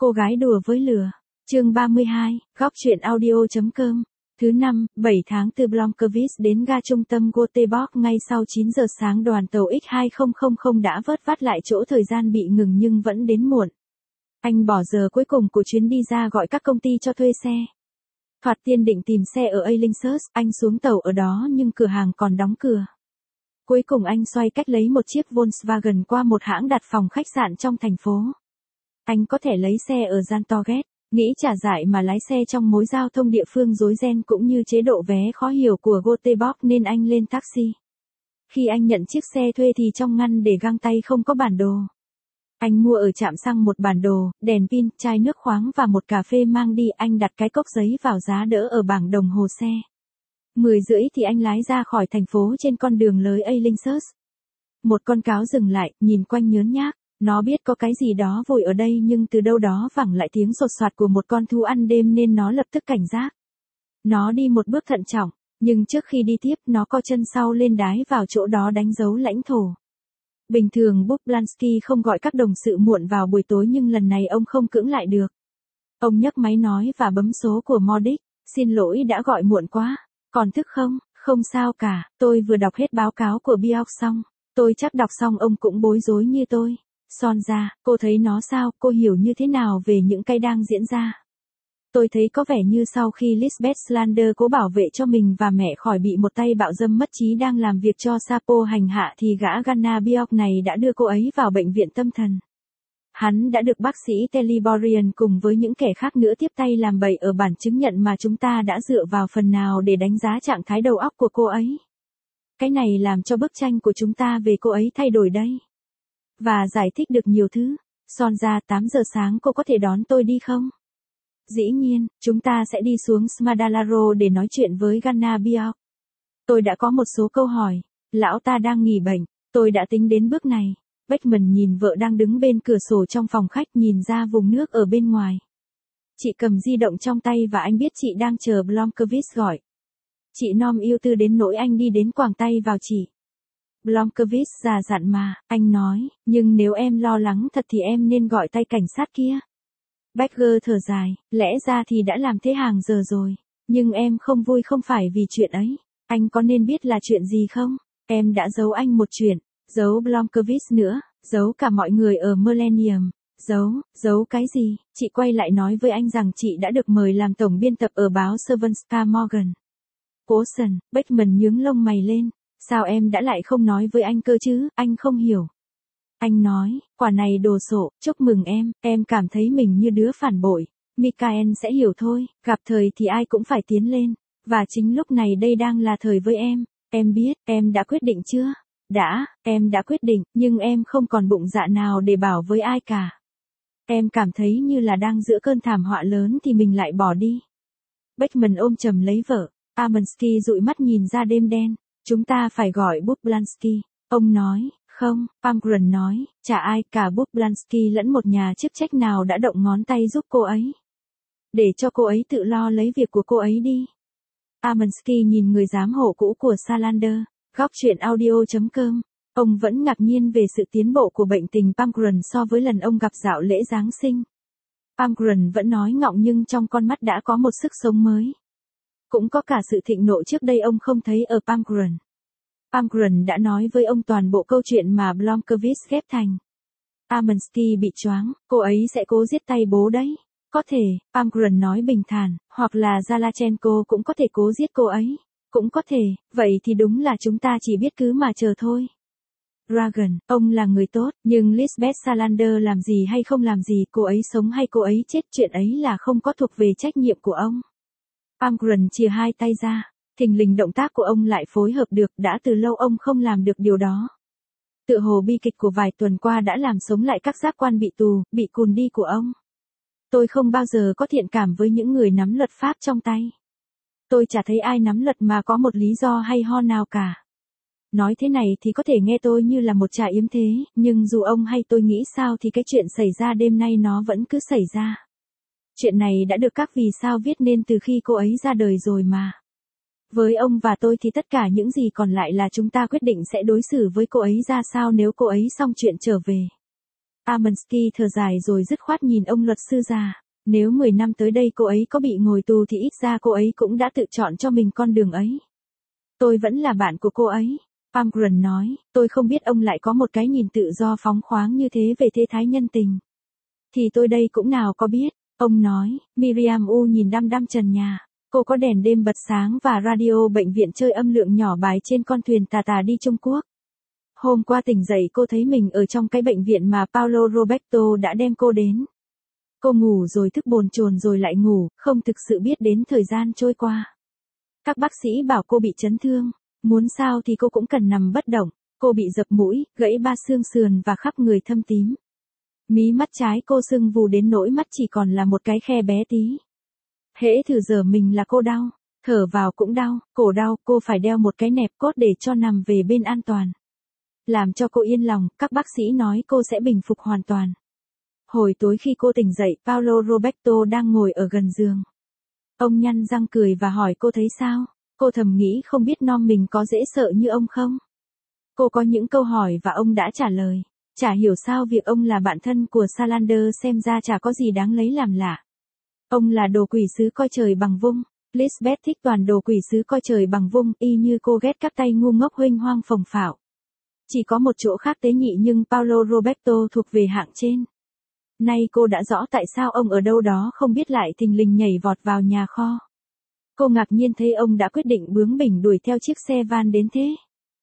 Cô gái đùa với lửa. Chương 32, góc truyện audio.com. Thứ năm, 7 tháng từ Blomqvist đến ga trung tâm Göteborg ngay sau 9 giờ sáng đoàn tàu X2000 đã vớt vát lại chỗ thời gian bị ngừng nhưng vẫn đến muộn. Anh bỏ giờ cuối cùng của chuyến đi ra gọi các công ty cho thuê xe. Thoạt tiên định tìm xe ở Allingsås, anh xuống tàu ở đó nhưng cửa hàng còn đóng cửa. Cuối cùng anh xoay cách lấy một chiếc Volkswagen qua một hãng đặt phòng khách sạn trong thành phố. Anh có thể lấy xe ở Zantorget, nghĩ trả giải mà lái xe trong mối giao thông địa phương rối ren cũng như chế độ vé khó hiểu của Göteborg nên anh lên taxi. Khi anh nhận chiếc xe thuê thì trong ngăn để găng tay không có bản đồ. Anh mua ở trạm xăng một bản đồ, đèn pin, chai nước khoáng và một cà phê mang đi. Anh đặt cái cốc giấy vào giá đỡ ở bảng đồng hồ xe. 10 rưỡi thì anh lái ra khỏi thành phố trên con đường lối Allingsås. Một con cáo dừng lại, nhìn quanh nhớn nhác. Nó biết có cái gì đó vội ở đây nhưng từ đâu đó vẳng lại tiếng sột soạt của một con thú ăn đêm nên nó lập tức cảnh giác. Nó đi một bước thận trọng, nhưng trước khi đi tiếp nó co chân sau lên đái vào chỗ đó đánh dấu lãnh thổ. Bình thường Bob Blansky không gọi các đồng sự muộn vào buổi tối nhưng lần này ông không cưỡng lại được. Ông nhấc máy nói và bấm số của Modic. Xin lỗi đã gọi muộn quá. Còn thức không? Không sao cả, tôi vừa đọc hết báo cáo của Bioc xong. Tôi chắc đọc xong ông cũng bối rối như tôi. Sonja, cô thấy nó sao, cô hiểu như thế nào về những cái đang diễn ra? Tôi thấy có vẻ như sau khi Lisbeth Salander cố bảo vệ cho mình và mẹ khỏi bị một tay bạo dâm mất trí đang làm việc cho Sapo hành hạ thì gã Ghana Bioc này đã đưa cô ấy vào bệnh viện tâm thần. Hắn đã được bác sĩ Teliborian cùng với những kẻ khác nữa tiếp tay làm bậy ở bản chứng nhận mà chúng ta đã dựa vào phần nào để đánh giá trạng thái đầu óc của cô ấy. Cái này làm cho bức tranh của chúng ta về cô ấy thay đổi đấy. Và giải thích được nhiều thứ. Sonja, 8 giờ sáng cô có thể đón tôi đi không? Dĩ nhiên, chúng ta sẽ đi xuống Smadalaro để nói chuyện với Ghana Bioc. Tôi đã có một số câu hỏi. Lão ta đang nghỉ bệnh. Tôi đã tính đến bước này. Beckman nhìn vợ đang đứng bên cửa sổ trong phòng khách nhìn ra vùng nước ở bên ngoài. Chị cầm di động trong tay và anh biết chị đang chờ Blomqvist gọi. Chị Norm yêu tư đến nỗi anh đi đến quàng tay vào chị. Blomqvist già dặn mà, anh nói, nhưng nếu em lo lắng thật thì em nên gọi tay cảnh sát kia. Becker thở dài, lẽ ra thì đã làm thế hàng giờ rồi, nhưng em không vui không phải vì chuyện ấy. Anh có nên biết là chuyện gì không? Em đã giấu anh một chuyện, giấu Blomqvist nữa, giấu cả mọi người ở Millennium. Giấu cái gì? Chị quay lại nói với anh rằng chị đã được mời làm tổng biên tập ở báo Svenska Morgen. Posen, Beckman nhướng lông mày lên. Sao em đã lại không nói với anh cơ chứ, anh không hiểu. Anh nói, quả này đồ sộ, chúc mừng em cảm thấy mình như đứa phản bội. Michael sẽ hiểu thôi, gặp thời thì ai cũng phải tiến lên. Và chính lúc này đây đang là thời với em. Em biết, em đã quyết định chưa? Em đã quyết định, nhưng em không còn bụng dạ nào để bảo với ai cả. Em cảm thấy như là đang giữa cơn thảm họa lớn thì mình lại bỏ đi. Beckman ôm chầm lấy vợ. Amonsky dụi mắt nhìn ra đêm đen. Chúng ta phải gọi Bob Blansky. Ông nói, không, Palmgren nói, chả ai cả Bob Blansky lẫn một nhà chức trách nào đã động ngón tay giúp cô ấy. Để cho cô ấy tự lo lấy việc của cô ấy đi. Amonsky nhìn người giám hộ cũ của Salander, góc truyện audio.com. Ông vẫn ngạc nhiên về sự tiến bộ của bệnh tình Palmgren so với lần ông gặp dạo lễ Giáng sinh. Palmgren vẫn nói ngọng nhưng trong con mắt đã có một sức sống mới. Cũng có cả sự thịnh nộ trước đây ông không thấy ở Palmgren. Palmgren đã nói với ông toàn bộ câu chuyện mà Blomqvist ghép thành. Amonsky bị choáng, cô ấy sẽ cố giết tay bố đấy. Có thể, Palmgren nói bình thản, hoặc là Zalachenko cũng có thể cố giết cô ấy. Cũng có thể, vậy thì đúng là chúng ta chỉ biết cứ mà chờ thôi. Dragon, ông là người tốt, nhưng Lisbeth Salander làm gì hay không làm gì, cô ấy sống hay cô ấy chết, chuyện ấy là không có thuộc về trách nhiệm của ông. Palmgren chia hai tay ra, thình lình động tác của ông lại phối hợp được, đã từ lâu ông không làm được điều đó. Tựa hồ bi kịch của vài tuần qua đã làm sống lại các giác quan bị tù, bị cùn đi của ông. Tôi không bao giờ có thiện cảm với những người nắm luật pháp trong tay. Tôi chả thấy ai nắm luật mà có một lý do hay ho nào cả. Nói thế này thì có thể nghe tôi như là một trà yếm thế, nhưng dù ông hay tôi nghĩ sao thì cái chuyện xảy ra đêm nay nó vẫn cứ xảy ra. Chuyện này đã được các vì sao viết nên từ khi cô ấy ra đời rồi mà. Với ông và tôi thì tất cả những gì còn lại là chúng ta quyết định sẽ đối xử với cô ấy ra sao nếu cô ấy xong chuyện trở về. Armansky thở dài rồi dứt khoát nhìn ông luật sư già. Nếu 10 năm tới đây cô ấy có bị ngồi tù thì ít ra cô ấy cũng đã tự chọn cho mình con đường ấy. Tôi vẫn là bạn của cô ấy. Palmgren nói, tôi không biết ông lại có một cái nhìn tự do phóng khoáng như thế về thế thái nhân tình. Thì tôi đây cũng nào có biết, ông nói. Miriam U nhìn đăm đăm trần nhà. Cô có đèn đêm bật sáng và radio bệnh viện chơi âm lượng nhỏ bài trên con thuyền tà tà đi Trung Quốc. Hôm qua tỉnh dậy cô thấy mình ở trong cái bệnh viện mà Paolo Roberto đã đem cô đến. Cô ngủ rồi thức bồn chồn rồi lại ngủ, không thực sự biết đến thời gian trôi qua. Các bác sĩ bảo cô bị chấn thương, muốn sao thì cô cũng cần nằm bất động, cô bị dập mũi, gãy 3 xương sườn và khắp người thâm tím. Mí mắt trái cô sưng vù đến nỗi mắt chỉ còn là một cái khe bé tí. Hễ thử giờ mình là cô đau, thở vào cũng đau, cổ đau, cô phải đeo một cái nẹp cốt để cho nằm về bên an toàn. Làm cho cô yên lòng, các bác sĩ nói cô sẽ bình phục hoàn toàn. Hồi tối khi cô tỉnh dậy, Paolo Roberto đang ngồi ở gần giường. Ông nhăn răng cười và hỏi cô thấy sao? Cô thầm nghĩ không biết nom mình có dễ sợ như ông không? Cô có những câu hỏi và ông đã trả lời. Chả hiểu sao việc ông là bạn thân của Salander xem ra chả có gì đáng lấy làm lạ. Ông là đồ quỷ sứ coi trời bằng vung. Lisbeth thích toàn đồ quỷ sứ coi trời bằng vung, y như cô ghét các tay ngu ngốc huênh hoang phồng phạo. Chỉ có một chỗ khác tế nhị nhưng Paolo Roberto thuộc về hạng trên. Nay cô đã rõ tại sao ông ở đâu đó không biết lại thình lình nhảy vọt vào nhà kho. Cô ngạc nhiên thấy ông đã quyết định bướng bỉnh đuổi theo chiếc xe van đến thế.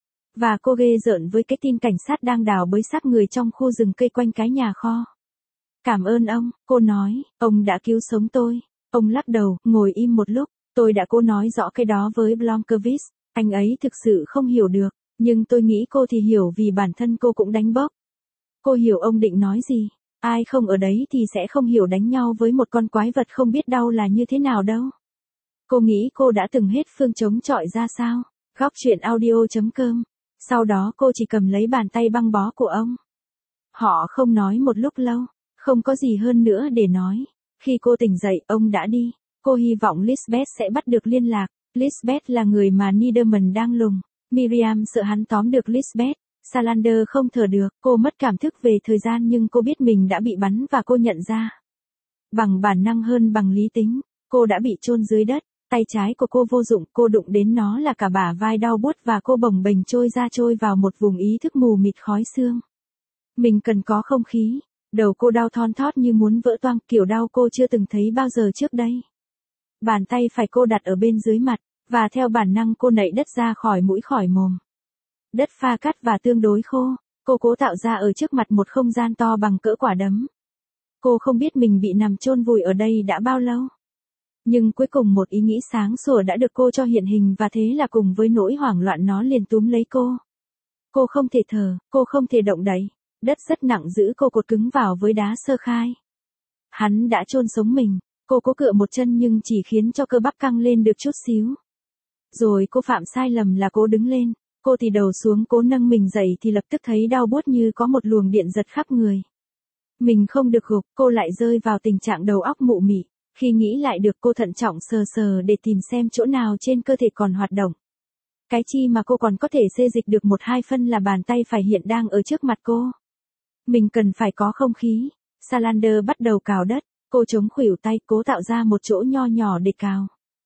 Và cô ghê rợn với cái tin cảnh sát đang đào bới xác người trong khu rừng cây quanh cái nhà kho. Cảm ơn ông, cô nói, ông đã cứu sống tôi. Ông lắc đầu, ngồi im một lúc, tôi đã cố nói rõ cái đó với Blomkvist, anh ấy thực sự không hiểu được, nhưng tôi nghĩ cô thì hiểu vì bản thân cô cũng đánh bốc. Cô hiểu ông định nói gì, ai không ở đấy thì sẽ không hiểu đánh nhau với một con quái vật không biết đau là như thế nào đâu. Cô nghĩ cô đã từng hết phương chống chọi ra sao, góc chuyện audio.com, sau đó cô chỉ cầm lấy bàn tay băng bó của ông. Họ không nói một lúc lâu. Không có gì hơn nữa để nói. Khi cô tỉnh dậy, ông đã đi. Cô hy vọng Lisbeth sẽ bắt được liên lạc. Lisbeth là người mà Niederman đang lùng. Miriam sợ hắn tóm được Lisbeth. Salander không thở được. Cô mất cảm thức về thời gian nhưng cô biết mình đã bị bắn và cô nhận ra. Bằng bản năng hơn bằng lý tính, cô đã bị chôn dưới đất. Tay trái của cô vô dụng, cô đụng đến nó là cả bả vai đau buốt và cô bồng bềnh trôi vào một vùng ý thức mù mịt khói xương. Mình cần có không khí. Đầu cô đau thon thót như muốn vỡ toang, kiểu đau cô chưa từng thấy bao giờ trước đây. Bàn tay phải cô đặt ở bên dưới mặt, và theo bản năng cô nạy đất ra khỏi mũi khỏi mồm. Đất pha cát và tương đối khô, cô cố tạo ra ở trước mặt một không gian to bằng cỡ quả đấm. Cô không biết mình bị nằm chôn vùi ở đây đã bao lâu. Nhưng cuối cùng một ý nghĩ sáng sủa đã được cô cho hiện hình và thế là cùng với nỗi hoảng loạn nó liền túm lấy cô. Cô không thể thở, cô không thể động đậy. Đất rất nặng giữ cô cột cứng vào với đá sơ khai. Hắn đã chôn sống mình, cô cố cựa một chân nhưng chỉ khiến cho cơ bắp căng lên được chút xíu. Rồi cô phạm sai lầm là cố đứng lên, cô thì đầu xuống cố nâng mình dậy thì lập tức thấy đau buốt như có một luồng điện giật khắp người. Mình không được gục, cô lại rơi vào tình trạng đầu óc mụ mị. Khi nghĩ lại được cô thận trọng sờ sờ để tìm xem chỗ nào trên cơ thể còn hoạt động. Cái chi mà cô còn có thể xê dịch được 1-2 phân là bàn tay phải hiện đang ở trước mặt cô. Mình cần phải có không khí. Salander bắt đầu cào đất, cô chống khuỷu tay cố tạo ra một chỗ nho nhỏ để cào.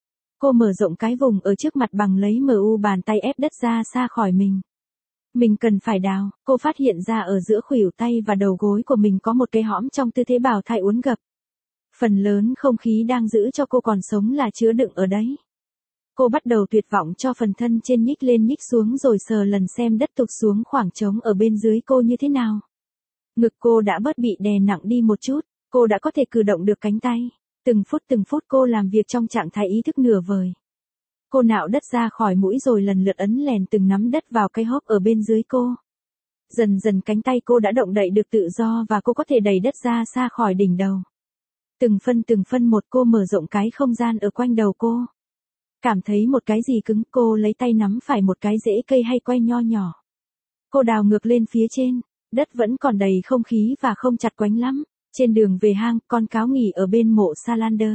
Cô mở rộng cái vùng ở trước mặt bằng lấy bàn tay ép đất ra xa khỏi mình. Mình cần phải đào, cô phát hiện ra ở giữa khuỷu tay và đầu gối của mình có một cái hõm trong tư thế bào thai uốn gập. Phần lớn không khí đang giữ cho cô còn sống là chứa đựng ở đấy. Cô bắt đầu tuyệt vọng cho phần thân trên nhích lên nhích xuống rồi sờ lần xem đất tụt xuống khoảng trống ở bên dưới cô như thế nào. Ngực cô đã bớt bị đè nặng đi một chút, cô đã có thể cử động được cánh tay. Từng phút cô làm việc trong trạng thái ý thức nửa vời. Cô nạo đất ra khỏi mũi rồi lần lượt ấn lèn từng nắm đất vào cái hốp ở bên dưới cô. Dần dần cánh tay cô đã động đậy được tự do và cô có thể đẩy đất ra xa khỏi đỉnh đầu. Từng phân một cô mở rộng cái không gian ở quanh đầu cô. Cảm thấy một cái gì cứng, cô lấy tay nắm phải một cái rễ cây hay que nho nhỏ. Cô đào ngược lên phía trên, đất vẫn còn đầy không khí và không chặt quánh lắm. Trên đường về hang, con cáo nghỉ ở bên mộ Salander.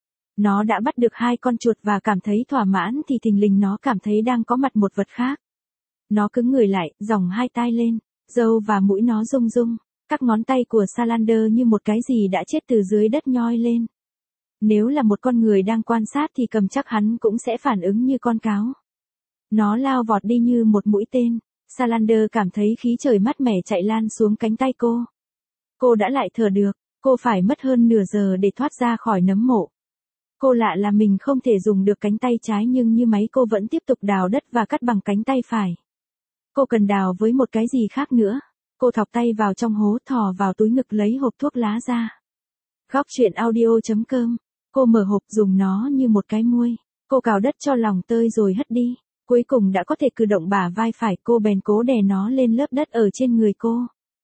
Nó đã bắt được 2 con chuột và cảm thấy thỏa mãn thì thình lình nó cảm thấy đang có mặt một vật khác. Nó cứng người lại, dòng 2 tai lên, râu và mũi nó rung rung. Các ngón tay của Salander như một cái gì đã chết từ dưới đất nhoi lên. Nếu là một con người đang quan sát thì cầm chắc hắn cũng sẽ phản ứng như con cáo. Nó lao vọt đi như một mũi tên. Salander cảm thấy khí trời mát mẻ chạy lan xuống cánh tay cô. Cô đã lại thở được, cô phải mất hơn nửa giờ để thoát ra khỏi nấm mộ. Cô lạ là mình không thể dùng được cánh tay trái nhưng như máy cô vẫn tiếp tục đào đất và cắt bằng cánh tay phải. Cô cần đào với một cái gì khác nữa. Cô thọc tay vào trong hố, thò vào túi ngực lấy hộp thuốc lá ra. Góc truyện audio.com. Cô mở hộp dùng nó như một cái muôi. Cô cào đất cho lòng tơi rồi hất đi. Cuối cùng đã có thể cử động bả vai phải, cô bèn cố đè nó lên lớp đất ở trên người cô.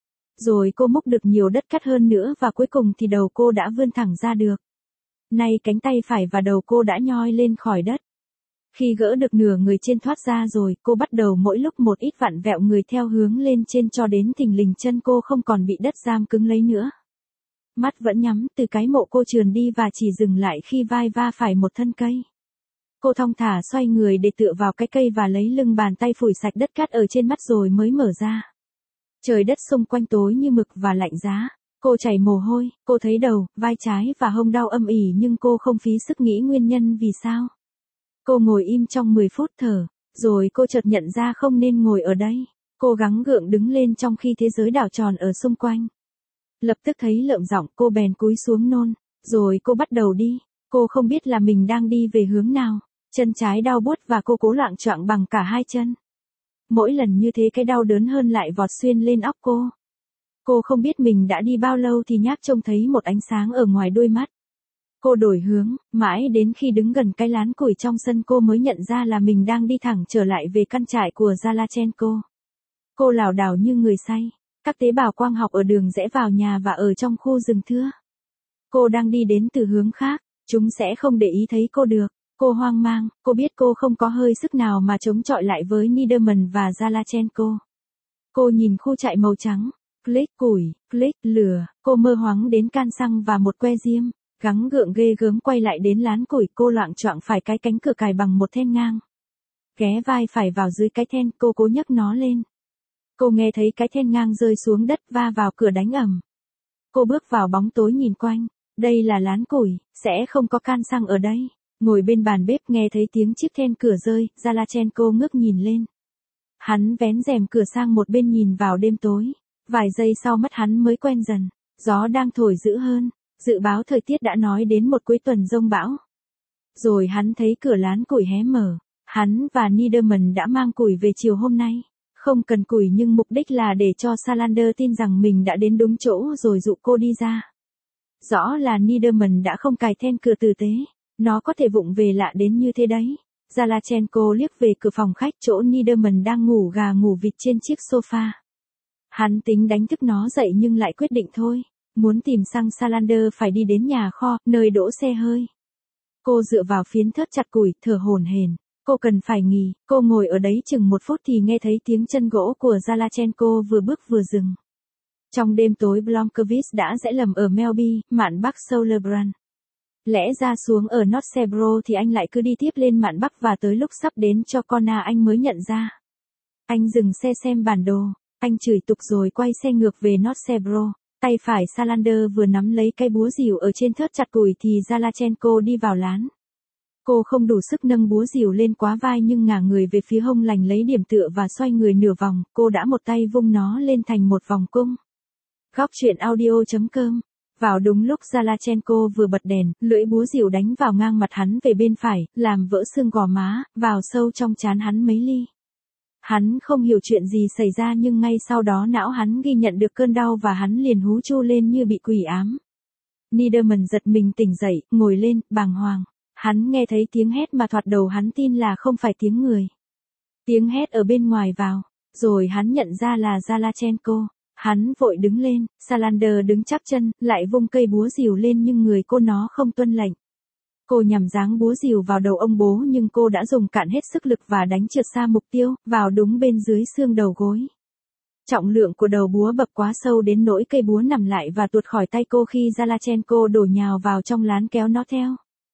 Rồi cô múc được nhiều đất cát hơn nữa và cuối cùng thì đầu cô đã vươn thẳng ra được. Nay cánh tay phải và đầu cô đã nhoi lên khỏi đất. Khi gỡ được nửa người trên thoát ra rồi, cô bắt đầu mỗi lúc một ít vặn vẹo người theo hướng lên trên cho đến thình lình chân cô không còn bị đất giam cứng lấy nữa. Mắt vẫn nhắm, từ cái mộ cô trườn đi và chỉ dừng lại khi vai va phải một thân cây. Cô thong thả xoay người để tựa vào cái cây và lấy lưng bàn tay phủi sạch đất cát ở trên mắt rồi mới mở ra. Trời đất xung quanh tối như mực và lạnh giá. Cô chảy mồ hôi, cô thấy đầu, vai trái và hông đau âm ỉ nhưng cô không phí sức nghĩ nguyên nhân vì sao. Cô ngồi im trong 10 phút thở, rồi cô chợt nhận ra không nên ngồi ở đây. Cô gắng gượng đứng lên trong khi thế giới đảo tròn ở xung quanh. Lập tức thấy lợm giọng, cô bèn cúi xuống nôn, rồi cô bắt đầu đi. Cô không biết là mình đang đi về hướng nào. Chân trái đau buốt và cô cố loạng choạng bằng cả hai chân. Mỗi lần như thế cái đau đớn hơn lại vọt xuyên lên óc cô. Cô không biết mình đã đi bao lâu thì nhác trông thấy một ánh sáng ở ngoài đôi mắt. Cô đổi hướng, mãi đến khi đứng gần cái lán củi trong sân cô mới nhận ra là mình đang đi thẳng trở lại về căn trại của Zalachenko. Cô lảo đảo như người say. Các tế bào quang học ở đường rẽ vào nhà và ở trong khu rừng thưa. Cô đang đi đến từ hướng khác, chúng sẽ không để ý thấy cô được. Cô hoang mang, cô biết cô không có hơi sức nào mà chống chọi lại với Niederman và Zalachenko. Cô nhìn khu trại màu trắng, click củi, click lửa, cô mơ hoáng đến can xăng và một que diêm, gắng gượng ghê gớm quay lại đến lán củi, cô loạng choạng phải cái cánh cửa cài bằng một then ngang. Ghé vai phải vào dưới cái then, cô cố nhấc nó lên. Cô nghe thấy cái then ngang rơi xuống đất va vào cửa đánh ầm. Cô bước vào bóng tối nhìn quanh, đây là lán củi, sẽ không có can xăng ở đây. Ngồi bên bàn bếp nghe thấy tiếng chiếc then cửa rơi, Zalachenko ngước nhìn lên. Hắn vén rèm cửa sang một bên nhìn vào đêm tối. Vài giây sau mắt hắn mới quen dần. Gió đang thổi dữ hơn. Dự báo thời tiết đã nói đến một cuối tuần giông bão. Rồi hắn thấy cửa lán củi hé mở. Hắn và Niederman đã mang củi về chiều hôm nay. Không cần củi nhưng mục đích là để cho Salander tin rằng mình đã đến đúng chỗ rồi dụ cô đi ra. Rõ là Niederman đã không cài then cửa tử tế. Nó có thể vụng về lạ đến như thế đấy. Zalachenko liếc về cửa phòng khách chỗ Niederman đang ngủ gà ngủ vịt trên chiếc sofa. Hắn tính đánh thức nó dậy nhưng lại quyết định thôi. Muốn tìm xăng Salander phải đi đến nhà kho, nơi đỗ xe hơi. Cô dựa vào phiến thớt chặt củi, thở hổn hển. Cô cần phải nghỉ, cô ngồi ở đấy chừng 1 phút thì nghe thấy tiếng chân gỗ của Zalachenko vừa bước vừa dừng. Trong đêm tối Blomkvist đã rẽ lầm ở Melby, mạn Bắc Sauerbrunn. Lẽ ra xuống ở Notsebro thì anh lại cứ đi tiếp lên mạn Bắc và tới lúc sắp đến cho Kona anh mới nhận ra. Anh dừng xe xem bản đồ, anh chửi tục rồi quay xe ngược về Notsebro. Tay phải Salander vừa nắm lấy cây búa rìu ở trên thớt chặt củi thì Zalachenko đi vào lán. Cô không đủ sức nâng búa rìu lên quá vai nhưng ngả người về phía hông lành lấy điểm tựa và xoay người nửa vòng, cô đã một tay vung nó lên thành một vòng cung. Góc truyện audio.com. Vào đúng lúc Zalachenko vừa bật đèn, lưỡi búa rìu đánh vào ngang mặt hắn về bên phải, làm vỡ xương gò má, vào sâu trong trán hắn mấy ly. Hắn không hiểu chuyện gì xảy ra nhưng ngay sau đó não hắn ghi nhận được cơn đau và hắn liền hú chu lên như bị quỷ ám. Niederman giật mình tỉnh dậy, ngồi lên, bàng hoàng. Hắn nghe thấy tiếng hét mà thoạt đầu hắn tin là không phải tiếng người. Tiếng hét ở bên ngoài vào, rồi hắn nhận ra là Zalachenko. Hắn vội đứng lên, Salander đứng chắp chân, lại vung cây búa rìu lên nhưng người cô nó không tuân lệnh. Cô nhằm giáng búa rìu vào đầu ông bố nhưng cô đã dùng cạn hết sức lực và đánh trượt xa mục tiêu, vào đúng bên dưới xương đầu gối. Trọng lượng của đầu búa bập quá sâu đến nỗi cây búa nằm lại và tuột khỏi tay cô khi Zalachenko đổ nhào vào trong lán kéo nó theo.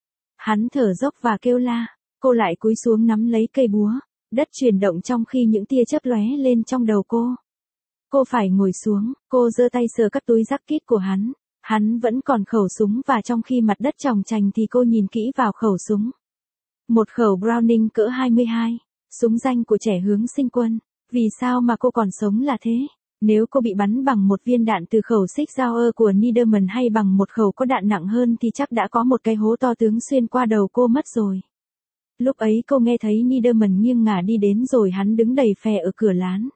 Hắn thở dốc và kêu la, cô lại cúi xuống nắm lấy cây búa, đất chuyển động trong khi những tia chớp lóe lên trong đầu cô. Cô phải ngồi xuống, cô giơ tay sờ các túi jacket của hắn. Hắn vẫn còn khẩu súng và trong khi mặt đất tròng trành thì cô nhìn kỹ vào khẩu súng. Một khẩu Browning cỡ 22, súng danh của trẻ hướng sinh quân. Vì sao mà cô còn sống là thế? Nếu cô bị bắn bằng một viên đạn từ khẩu Sig Sauer của Niederman hay bằng một khẩu có đạn nặng hơn thì chắc đã có một cái hố to tướng xuyên qua đầu cô mất rồi. Lúc ấy cô nghe thấy Niederman nghiêng ngả đi đến rồi hắn đứng đầy phè ở cửa lán.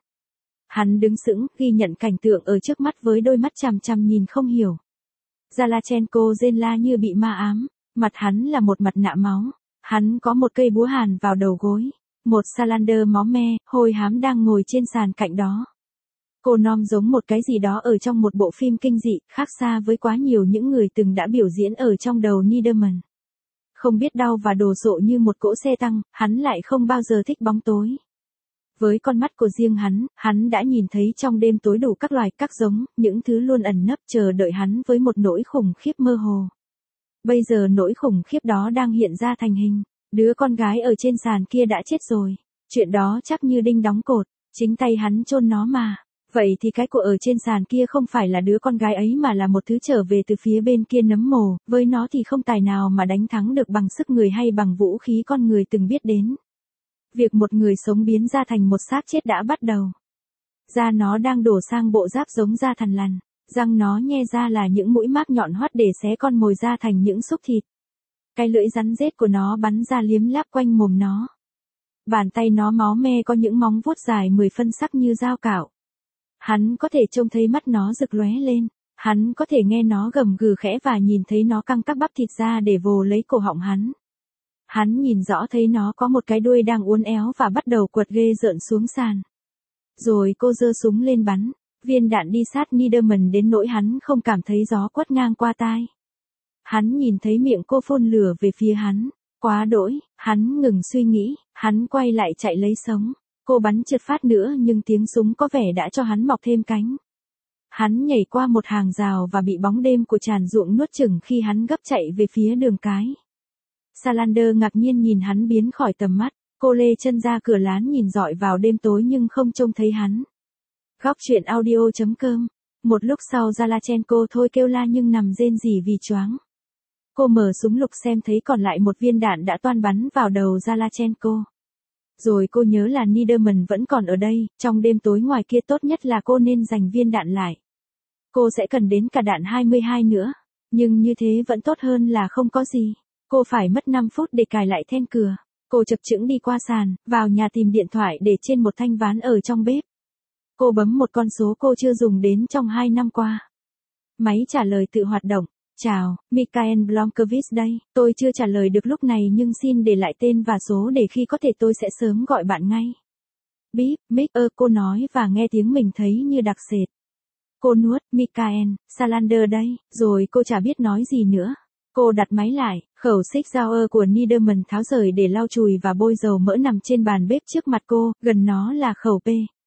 Hắn đứng sững, ghi nhận cảnh tượng ở trước mắt với đôi mắt chằm chằm nhìn không hiểu. Zalachenko rên la như bị ma ám, mặt hắn là một mặt nạ máu. Hắn có một cây búa hàn vào đầu gối. Một Salander máu me, hôi hám đang ngồi trên sàn cạnh đó. Cô nom giống một cái gì đó ở trong một bộ phim kinh dị, khác xa với quá nhiều những người từng đã biểu diễn ở trong đầu Niederman. Không biết đau và đồ sộ như một cỗ xe tăng, hắn lại không bao giờ thích bóng tối. Với con mắt của riêng hắn đã nhìn thấy trong đêm tối đủ các loài các giống, những thứ luôn ẩn nấp chờ đợi hắn với một nỗi khủng khiếp mơ hồ. Bây giờ nỗi khủng khiếp đó đang hiện ra thành hình. Đứa con gái ở trên sàn kia đã chết rồi. Chuyện đó chắc như đinh đóng cột, chính tay hắn chôn nó mà. Vậy thì cái của ở trên sàn kia không phải là đứa con gái ấy mà là một thứ trở về từ phía bên kia nấm mồ, với nó thì không tài nào mà đánh thắng được bằng sức người hay bằng vũ khí con người từng biết đến. Việc một người sống biến ra thành một xác chết đã bắt đầu. Da nó đang đổ sang bộ giáp giống da thằn lằn, răng nó nhe ra là những mũi mác nhọn hoắt để xé con mồi ra thành những xúc thịt. Cái lưỡi rắn rết của nó bắn ra liếm láp quanh mồm nó. Bàn tay nó máu me có những móng vuốt dài 10 phân sắc như dao cạo. Hắn có thể trông thấy mắt nó rực lóe lên, hắn có thể nghe nó gầm gừ khẽ và nhìn thấy nó căng các bắp thịt ra để vồ lấy cổ họng hắn. Hắn nhìn rõ thấy nó có một cái đuôi đang uốn éo và bắt đầu quật ghê rợn xuống sàn. Rồi cô giơ súng lên bắn, viên đạn đi sát Niederman đến nỗi hắn không cảm thấy gió quất ngang qua tai. Hắn nhìn thấy miệng cô phun lửa về phía hắn. Quá đỗi, hắn ngừng suy nghĩ, hắn quay lại chạy lấy sống. Cô bắn trượt phát nữa nhưng tiếng súng có vẻ đã cho hắn mọc thêm cánh. Hắn nhảy qua một hàng rào và bị bóng đêm của tràn ruộng nuốt chửng khi hắn gấp chạy về phía đường cái. Salander ngạc nhiên nhìn hắn biến khỏi tầm mắt. Cô lê chân ra cửa lán nhìn dọi vào đêm tối nhưng không trông thấy hắn. Góc truyện audio.com. Một lúc sau Zalachenko thôi kêu la nhưng nằm rên rỉ vì choáng. Cô mở súng lục xem thấy còn lại một viên đạn đã toan bắn vào đầu Zalachenko. Rồi cô nhớ là Niederman vẫn còn ở đây, trong đêm tối ngoài kia tốt nhất là cô nên dành viên đạn lại. Cô sẽ cần đến cả đạn 22 nữa, nhưng như thế vẫn tốt hơn là không có gì. Cô phải mất 5 phút để cài lại then cửa. Cô chập chững đi qua sàn, vào nhà tìm điện thoại để trên một thanh ván ở trong bếp. Cô bấm một con số cô chưa dùng đến trong 2 năm qua. Máy trả lời tự hoạt động. Chào, Mikhail Blomkvist đây, tôi chưa trả lời được lúc này nhưng xin để lại tên và số để khi có thể tôi sẽ sớm gọi bạn ngay. Bíp, cô nói và nghe tiếng mình thấy như đặc sệt. Cô nuốt, Mikhail, Salander đây, rồi cô chả biết nói gì nữa. Cô đặt máy lại, khẩu Sig Sauer của Niederman tháo rời để lau chùi và bôi dầu mỡ nằm trên bàn bếp trước mặt cô, gần nó là khẩu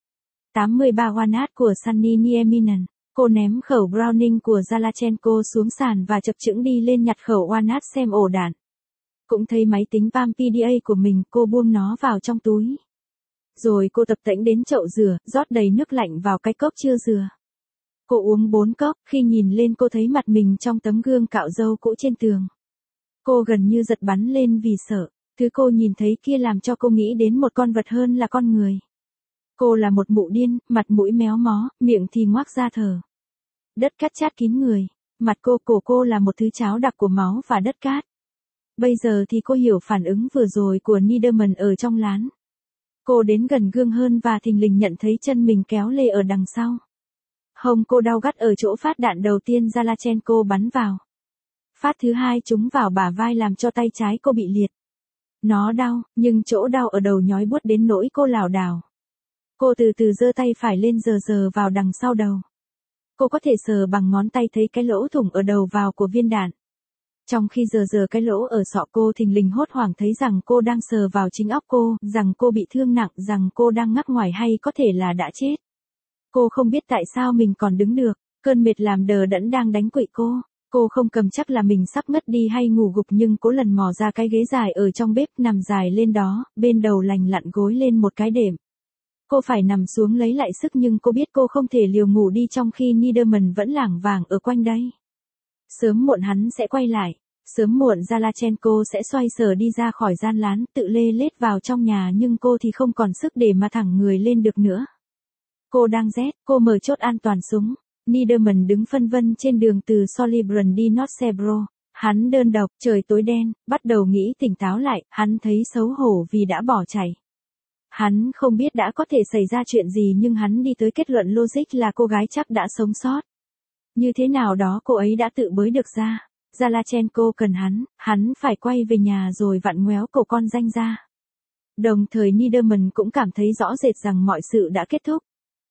P83 Wanat của Sunny Nieminen. Cô ném khẩu Browning của Zalachenko xuống sàn và chập chững đi lên nhặt khẩu Wanat xem ổ đạn. Cũng thấy máy tính Palm PDA của mình, cô buông nó vào trong túi. Rồi cô tập tễnh đến chậu rửa, rót đầy nước lạnh vào cái cốc chưa rửa. Cô uống 4 cốc, khi nhìn lên cô thấy mặt mình trong tấm gương cạo râu cũ trên tường. Cô gần như giật bắn lên vì sợ, thứ cô nhìn thấy kia làm cho cô nghĩ đến một con vật hơn là con người. Cô là một mụ điên, mặt mũi méo mó, miệng thì ngoác ra thở. Đất cát chát kín người, mặt cổ cô là một thứ cháo đặc của máu và đất cát. Bây giờ thì cô hiểu phản ứng vừa rồi của Niederman ở trong lán. Cô đến gần gương hơn và thình lình nhận thấy chân mình kéo lê ở đằng sau. Hông cô đau gắt ở chỗ phát đạn đầu tiên Zalachenko bắn vào. Phát thứ hai trúng vào bả vai làm cho tay trái cô bị liệt. Nó đau, nhưng chỗ đau ở đầu nhói buốt đến nỗi cô lảo đảo. Cô từ từ giơ tay phải lên sờ vào đằng sau đầu. Cô có thể sờ bằng ngón tay thấy cái lỗ thủng ở đầu vào của viên đạn. Trong khi sờ cái lỗ ở sọ cô thình lình hốt hoảng thấy rằng cô đang sờ vào chính óc cô, rằng cô bị thương nặng, rằng cô đang ngắc ngoải hay có thể là đã chết. Cô không biết tại sao mình còn đứng được, cơn mệt làm đờ đẫn đang đánh quỵ cô. Cô không cầm chắc là mình sắp ngất đi hay ngủ gục nhưng cố lần mò ra cái ghế dài ở trong bếp nằm dài lên đó, bên đầu lành lặn gối lên một cái đệm. Cô phải nằm xuống lấy lại sức nhưng cô biết cô không thể liều ngủ đi trong khi Niederman vẫn lảng vảng ở quanh đây. Sớm muộn hắn sẽ quay lại. Sớm muộn Zalachenko sẽ xoay sở đi ra khỏi gian lán, tự lê lết vào trong nhà nhưng cô thì không còn sức để mà thẳng người lên được nữa. Cô đang rét, cô mở chốt an toàn súng. Niederman đứng phân vân trên đường từ Solibran đi Notsebro. Hắn đơn độc, trời tối đen, bắt đầu nghĩ tỉnh táo lại, hắn thấy xấu hổ vì đã bỏ chạy. Hắn không biết đã có thể xảy ra chuyện gì nhưng hắn đi tới kết luận logic là cô gái chắc đã sống sót. Như thế nào đó cô ấy đã tự bới được ra. Zalachenko cần hắn phải quay về nhà rồi vặn ngoéo cổ con danh ra. Đồng thời Niederman cũng cảm thấy rõ rệt rằng mọi sự đã kết thúc.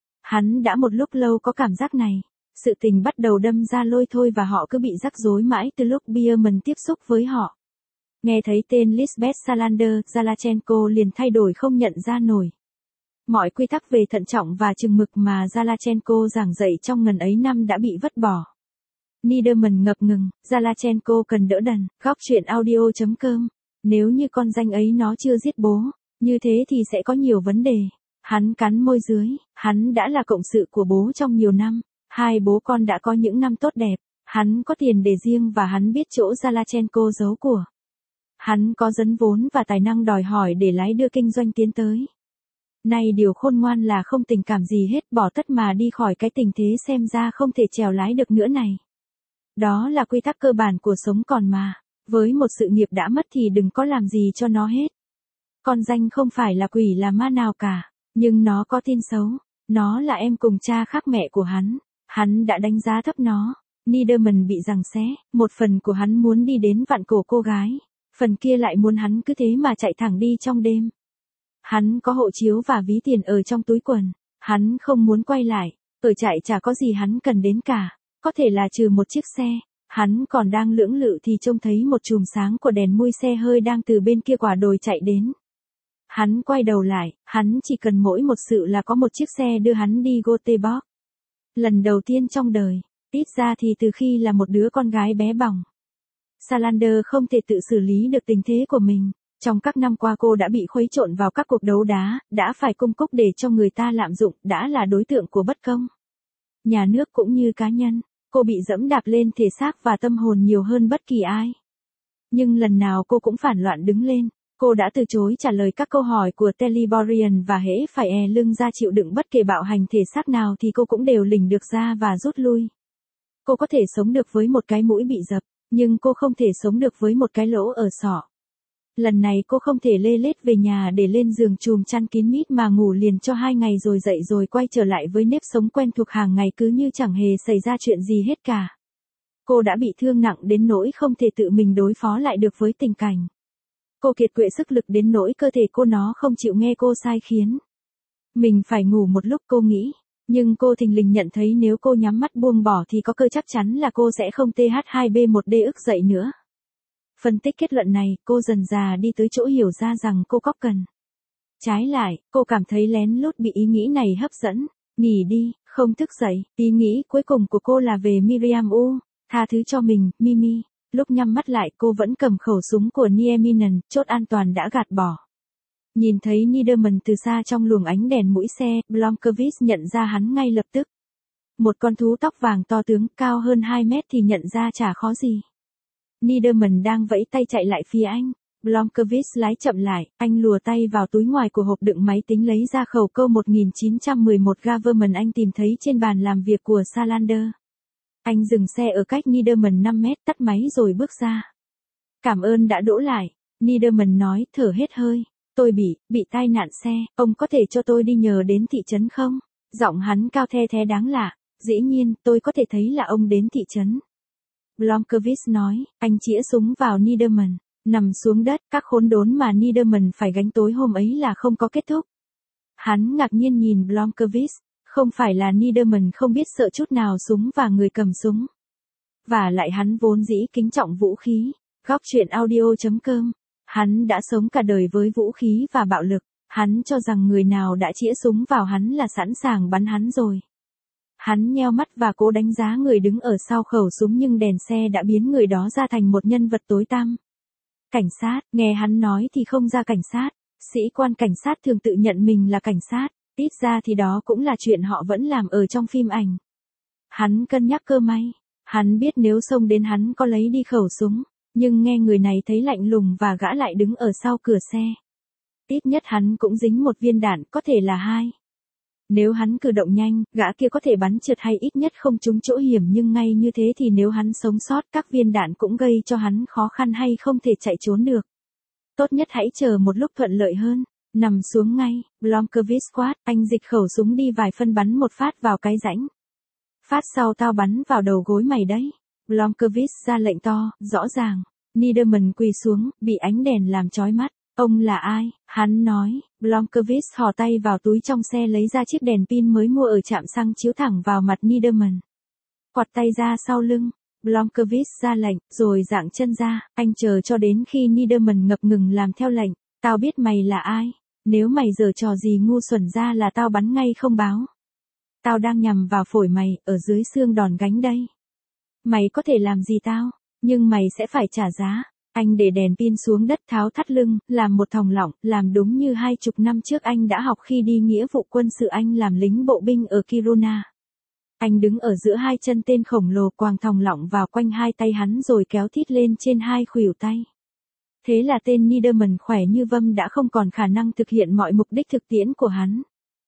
Hắn đã một lúc lâu có cảm giác này. Sự tình bắt đầu đâm ra lôi thôi và họ cứ bị rắc rối mãi từ lúc Bierman tiếp xúc với họ. Nghe thấy tên Lisbeth Salander, Zalachenko liền thay đổi không nhận ra nổi. Mọi quy tắc về thận trọng và chừng mực mà Zalachenko giảng dạy trong ngần ấy năm đã bị vứt bỏ. Niederman ngập ngừng, Zalachenko cần đỡ đần, góc chuyện audio.com. Nếu như con danh ấy nó chưa giết bố, như thế thì sẽ có nhiều vấn đề. Hắn cắn môi dưới, hắn đã là cộng sự của bố trong nhiều năm. Hai bố con đã có những năm tốt đẹp. Hắn có tiền để riêng và hắn biết chỗ Zalachenko giấu của. Hắn có dấn vốn và tài năng đòi hỏi để lái đưa kinh doanh tiến tới. Nay điều khôn ngoan là không tình cảm gì hết, bỏ tất mà đi khỏi cái tình thế xem ra không thể trèo lái được nữa này. Đó là quy tắc cơ bản của sống còn mà. Với một sự nghiệp đã mất thì đừng có làm gì cho nó hết. Con danh không phải là quỷ là ma nào cả, nhưng nó có tin xấu. Nó là em cùng cha khác mẹ của hắn. Hắn đã đánh giá thấp nó. Niederman bị giằng xé, một phần của hắn muốn đi đến vặn cổ cô gái. Phần kia lại muốn hắn cứ thế mà chạy thẳng đi trong đêm. Hắn có hộ chiếu và ví tiền ở trong túi quần. Hắn không muốn quay lại. Ở chạy chả có gì hắn cần đến cả. Có thể là trừ một chiếc xe. Hắn còn đang lưỡng lự thì trông thấy một chùm sáng của đèn mui xe hơi đang từ bên kia quả đồi chạy đến. Hắn quay đầu lại, hắn chỉ cần mỗi một sự là có một chiếc xe đưa hắn đi Göteborg. Lần đầu tiên trong đời, ít ra thì từ khi là một đứa con gái bé bỏng. Salander không thể tự xử lý được tình thế của mình. Trong các năm qua cô đã bị khuấy trộn vào các cuộc đấu đá, đã phải cung cúc để cho người ta lạm dụng, đã là đối tượng của bất công. Nhà nước cũng như cá nhân, cô bị dẫm đạp lên thể xác và tâm hồn nhiều hơn bất kỳ ai. Nhưng lần nào cô cũng phản loạn đứng lên. Cô đã từ chối trả lời các câu hỏi của Teliborian và hễ phải lưng ra chịu đựng bất kể bạo hành thể xác nào thì cô cũng đều lỉnh được ra và rút lui. Cô có thể sống được với một cái mũi bị dập, nhưng cô không thể sống được với một cái lỗ ở sọ. Lần này cô không thể lê lết về nhà để lên giường chùm chăn kín mít mà ngủ liền cho 2 ngày rồi dậy rồi quay trở lại với nếp sống quen thuộc hàng ngày cứ như chẳng hề xảy ra chuyện gì hết cả. Cô đã bị thương nặng đến nỗi không thể tự mình đối phó lại được với tình cảnh. Cô kiệt quệ sức lực đến nỗi cơ thể cô nó không chịu nghe cô sai khiến. Mình phải ngủ một lúc cô nghĩ, nhưng cô thình lình nhận thấy nếu cô nhắm mắt buông bỏ thì có cơ chắc chắn là cô sẽ không TH2B1D ức dậy nữa. Phân tích kết luận này, cô dần dà đi tới chỗ hiểu ra rằng cô có cần. Trái lại, cô cảm thấy lén lút bị ý nghĩ này hấp dẫn. Nghỉ đi, không thức dậy. Ý nghĩ cuối cùng của cô là về Miriam U. Tha thứ cho mình, Mimi. Lúc nhắm mắt lại cô vẫn cầm khẩu súng của Nieminen, chốt an toàn đã gạt bỏ. Nhìn thấy Niederman từ xa trong luồng ánh đèn mũi xe, Blomqvist nhận ra hắn ngay lập tức. Một con thú tóc vàng to tướng, cao hơn 2 mét thì nhận ra chả khó gì. Niederman đang vẫy tay chạy lại phía anh. Blomqvist lái chậm lại, anh lùa tay vào túi ngoài của hộp đựng máy tính lấy ra khẩu câu 1911 Government anh tìm thấy trên bàn làm việc của Salander. Anh dừng xe ở cách Niederman 5 mét, tắt máy rồi bước ra. Cảm ơn đã đỗ lại. Niederman nói, thở hết hơi. Tôi bị tai nạn xe, ông có thể cho tôi đi nhờ đến thị trấn không? Giọng hắn cao the thé đáng lạ. Dĩ nhiên, tôi có thể thấy là ông đến thị trấn. Blomqvist nói, anh chĩa súng vào Niederman. Nằm xuống đất, các khốn đốn mà Niederman phải gánh tối hôm ấy là không có kết thúc. Hắn ngạc nhiên nhìn Blomqvist. Không phải là Niederman không biết sợ chút nào súng và người cầm súng. Và lại hắn vốn dĩ kính trọng vũ khí. Góc chuyện audio.com. Hắn đã sống cả đời với vũ khí và bạo lực. Hắn cho rằng người nào đã chĩa súng vào hắn là sẵn sàng bắn hắn rồi. Hắn nheo mắt và cố đánh giá người đứng ở sau khẩu súng nhưng đèn xe đã biến người đó ra thành một nhân vật tối tăm. Cảnh sát, nghe hắn nói thì không ra cảnh sát. Sĩ quan cảnh sát thường tự nhận mình là cảnh sát. Ít ra thì đó cũng là chuyện họ vẫn làm ở trong phim ảnh. Hắn cân nhắc cơ may. Hắn biết nếu xông đến hắn có lấy đi khẩu súng, nhưng nghe người này thấy lạnh lùng và gã lại đứng ở sau cửa xe. Ít nhất hắn cũng dính một viên đạn, có thể là hai. Nếu hắn cử động nhanh, gã kia có thể bắn trượt hay ít nhất không trúng chỗ hiểm, nhưng ngay như thế thì nếu hắn sống sót, các viên đạn cũng gây cho hắn khó khăn hay không thể chạy trốn được. Tốt nhất hãy chờ một lúc thuận lợi hơn. Nằm xuống ngay, Blomkvist quát, anh dịch khẩu súng đi vài phân bắn một phát vào cái rãnh. Phát sau tao bắn vào đầu gối mày đấy. Blomkvist ra lệnh to, rõ ràng. Niederman quỳ xuống, bị ánh đèn làm chói mắt. Ông là ai? Hắn nói. Blomkvist thò tay vào túi trong xe lấy ra chiếc đèn pin mới mua ở trạm xăng chiếu thẳng vào mặt Niederman. Quạt tay ra sau lưng. Blomkvist ra lệnh, rồi dạng chân ra, anh chờ cho đến khi Niederman ngập ngừng làm theo lệnh. Tao biết mày là ai. Nếu mày giở trò gì ngu xuẩn ra là tao bắn ngay không báo. Tao đang nhằm vào phổi mày, ở dưới xương đòn gánh đây. Mày có thể làm gì tao, nhưng mày sẽ phải trả giá. Anh để đèn pin xuống đất, tháo thắt lưng, làm một thòng lọng, làm đúng như 20 năm trước anh đã học khi đi nghĩa vụ quân sự. Anh làm lính bộ binh ở Kiruna. Anh đứng ở giữa hai chân tên khổng lồ, quàng thòng lọng vào quanh hai tay hắn rồi kéo thít lên trên hai khuỷu tay. Thế là tên Niederman khỏe như vâm đã không còn khả năng thực hiện mọi mục đích thực tiễn của hắn.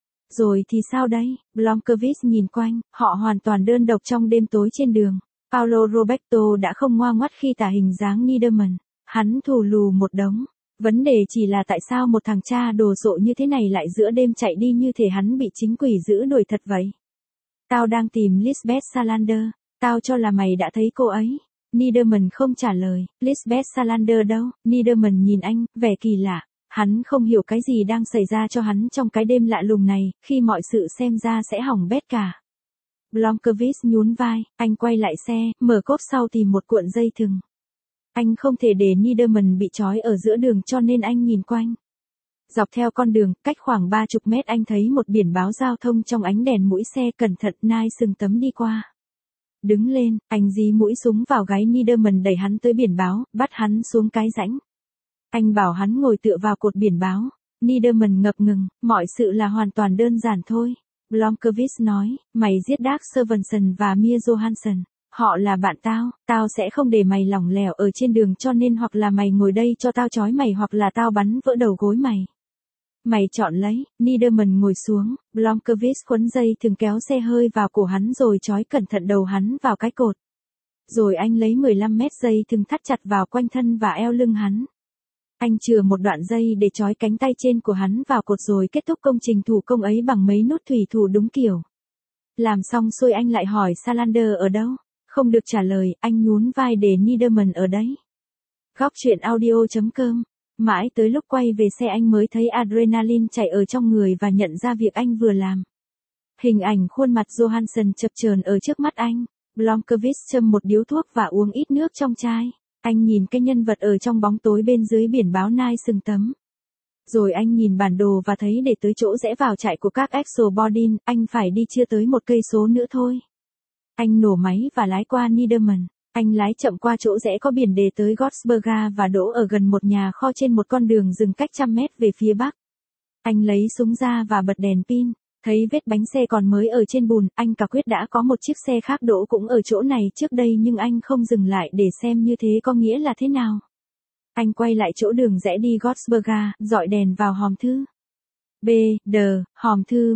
Rồi thì sao đây? Blomkvist nhìn quanh, họ hoàn toàn đơn độc trong đêm tối trên đường. Paolo Roberto đã không ngoa ngoắt khi tả hình dáng Niederman. Hắn thù lù một đống. Vấn đề chỉ là tại sao một thằng cha đồ sộ như thế này lại giữa đêm chạy đi như thể hắn bị chính quỷ giữ đuổi thật vậy. Tao đang tìm Lisbeth Salander. Tao cho là mày đã thấy cô ấy. Niederman không trả lời. Lisbeth Salander đâu? Niederman nhìn anh, vẻ kỳ lạ. Hắn không hiểu cái gì đang xảy ra cho hắn trong cái đêm lạ lùng này, khi mọi sự xem ra sẽ hỏng bét cả. Blomkvist nhún vai, anh quay lại xe, mở cốp sau tìm một cuộn dây thừng. Anh không thể để Niederman bị trói ở giữa đường cho nên anh nhìn quanh. Dọc theo con đường, cách khoảng 30 mét anh thấy một biển báo giao thông trong ánh đèn mũi xe, cẩn thận, nai sừng tấm đi qua. Đứng lên, anh dí mũi súng vào gáy Niederman, đẩy hắn tới biển báo, bắt hắn xuống cái rãnh. Anh bảo hắn ngồi tựa vào cột biển báo. Niederman ngập ngừng, mọi sự là hoàn toàn đơn giản thôi. Blomkvist nói, mày giết Dag Sørensen và Mia Johansson. Họ là bạn tao, tao sẽ không để mày lỏng lẻo ở trên đường, cho nên hoặc là mày ngồi đây cho tao trói mày hoặc là tao bắn vỡ đầu gối mày. Mày chọn lấy. Niederman ngồi xuống, Blomkvist quấn dây thừng kéo xe hơi vào cổ hắn rồi trói cẩn thận đầu hắn vào cái cột. Rồi anh lấy 15 mét dây thừng thắt chặt vào quanh thân và eo lưng hắn. Anh chừa một đoạn dây để trói cánh tay trên của hắn vào cột rồi kết thúc công trình thủ công ấy bằng mấy nút thủy thủ đúng kiểu. Làm xong xuôi anh lại hỏi Salander ở đâu. Không được trả lời, anh nhún vai để Niederman ở đấy. Góc truyện audio.com. Mãi tới lúc quay về xe anh mới thấy adrenaline chảy ở trong người và nhận ra việc anh vừa làm. Hình ảnh khuôn mặt Johansson chập chờn ở trước mắt anh. Blomkvist châm một điếu thuốc và uống ít nước trong chai. Anh nhìn cái nhân vật ở trong bóng tối bên dưới biển báo nai sừng tấm. Rồi anh nhìn bản đồ và thấy để tới chỗ rẽ vào trại của các Exobordin, anh phải đi chưa tới 1 cây số nữa thôi. Anh nổ máy và lái qua Niederman. Anh lái chậm qua chỗ rẽ có biển đề tới Gottsberga và đỗ ở gần một nhà kho trên một con đường rừng cách 100 mét về phía bắc. Anh lấy súng ra và bật đèn pin. Thấy vết bánh xe còn mới ở trên bùn, anh quả quyết đã có một chiếc xe khác đỗ cũng ở chỗ này trước đây, nhưng anh không dừng lại để xem như thế có nghĩa là thế nào. Anh quay lại chỗ đường rẽ đi Gottsberga, dọi đèn vào hòm thư. B, D, hòm thư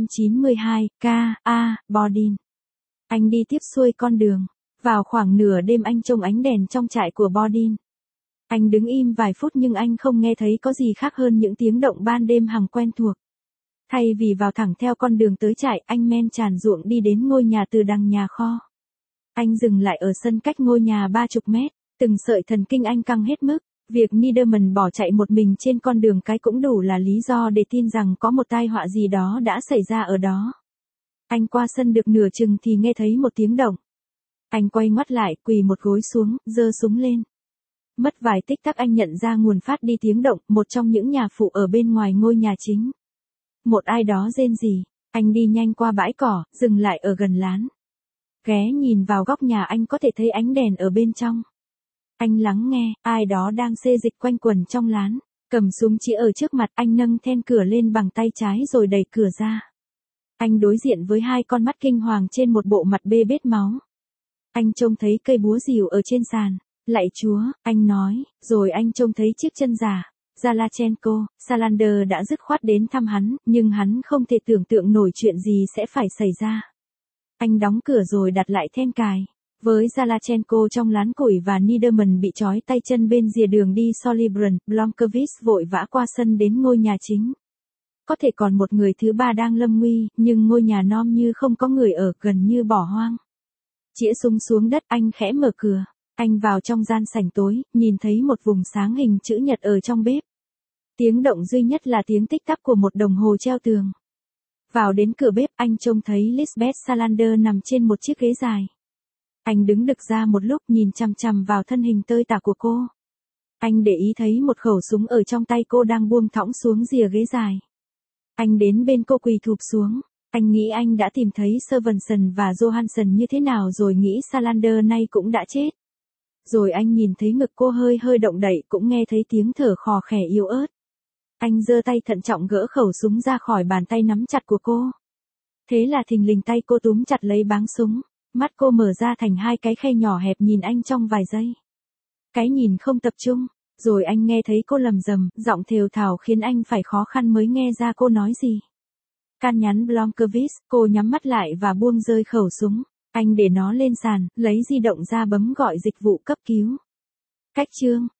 192, K, A, Bordin. Anh đi tiếp xuôi con đường. Vào khoảng nửa đêm anh trông ánh đèn trong trại của Bordin. Anh đứng im vài phút nhưng anh không nghe thấy có gì khác hơn những tiếng động ban đêm hằng quen thuộc. Thay vì vào thẳng theo con đường tới trại, anh men tràn ruộng đi đến ngôi nhà từ đằng nhà kho. Anh dừng lại ở sân cách ngôi nhà 30 mét, từng sợi thần kinh anh căng hết mức. Việc Niederman bỏ chạy một mình trên con đường cái cũng đủ là lý do để tin rằng có một tai họa gì đó đã xảy ra ở đó. Anh qua sân được nửa chừng thì nghe thấy một tiếng động. Anh quay ngoắt lại, quỳ một gối xuống, giơ súng lên. Mất vài tích tắc anh nhận ra nguồn phát đi tiếng động, một trong những nhà phụ ở bên ngoài ngôi nhà chính. Một ai đó rên rỉ. Anh đi nhanh qua bãi cỏ, dừng lại ở gần lán. Ghé nhìn vào góc nhà, anh có thể thấy ánh đèn ở bên trong. Anh lắng nghe, ai đó đang xê dịch quanh quần trong lán. Cầm súng chỉ ở trước mặt, anh nâng then cửa lên bằng tay trái rồi đẩy cửa ra. Anh đối diện với hai con mắt kinh hoàng trên một bộ mặt bê bết máu. Anh trông thấy cây búa rìu ở trên sàn. Lạy Chúa, anh nói, rồi anh trông thấy chiếc chân giả. Zalachenko, Salander đã dứt khoát đến thăm hắn, nhưng hắn không thể tưởng tượng nổi chuyện gì sẽ phải xảy ra. Anh đóng cửa rồi đặt lại then cài. Với Zalachenko trong lán củi và Niederman bị trói tay chân bên rìa đường đi Solibran, Blomkvist vội vã qua sân đến ngôi nhà chính. Có thể còn một người thứ ba đang lâm nguy, nhưng ngôi nhà nom như không có người ở, gần như bỏ hoang. Chĩa súng xuống đất, anh khẽ mở cửa. Anh vào trong gian sảnh tối, nhìn thấy một vùng sáng hình chữ nhật ở trong bếp. Tiếng động duy nhất là tiếng tích tắc của một đồng hồ treo tường. Vào đến cửa bếp, anh trông thấy Lisbeth Salander nằm trên một chiếc ghế dài. Anh đứng đực ra một lúc, nhìn chằm chằm vào thân hình tơi tả của cô. Anh để ý thấy một khẩu súng ở trong tay cô đang buông thõng xuống rìa ghế dài. Anh đến bên cô quỳ thụp xuống. Anh nghĩ anh đã tìm thấy Servanson và Johansson như thế nào rồi, nghĩ Salander nay cũng đã chết. Rồi anh nhìn thấy ngực cô hơi hơi động đậy, cũng nghe thấy tiếng thở khò khè yếu ớt. Anh giơ tay thận trọng gỡ khẩu súng ra khỏi bàn tay nắm chặt của cô. Thế là thình lình tay cô túm chặt lấy báng súng. Mắt cô mở ra thành hai cái khe nhỏ hẹp nhìn anh trong vài giây. Cái nhìn không tập trung. Rồi anh nghe thấy cô lầm rầm, giọng thều thào khiến anh phải khó khăn mới nghe ra cô nói gì. Can nhắn Blomkvist, cô nhắm mắt lại và buông rơi khẩu súng. Anh để nó lên sàn, lấy di động ra bấm gọi dịch vụ cấp cứu. Cách chương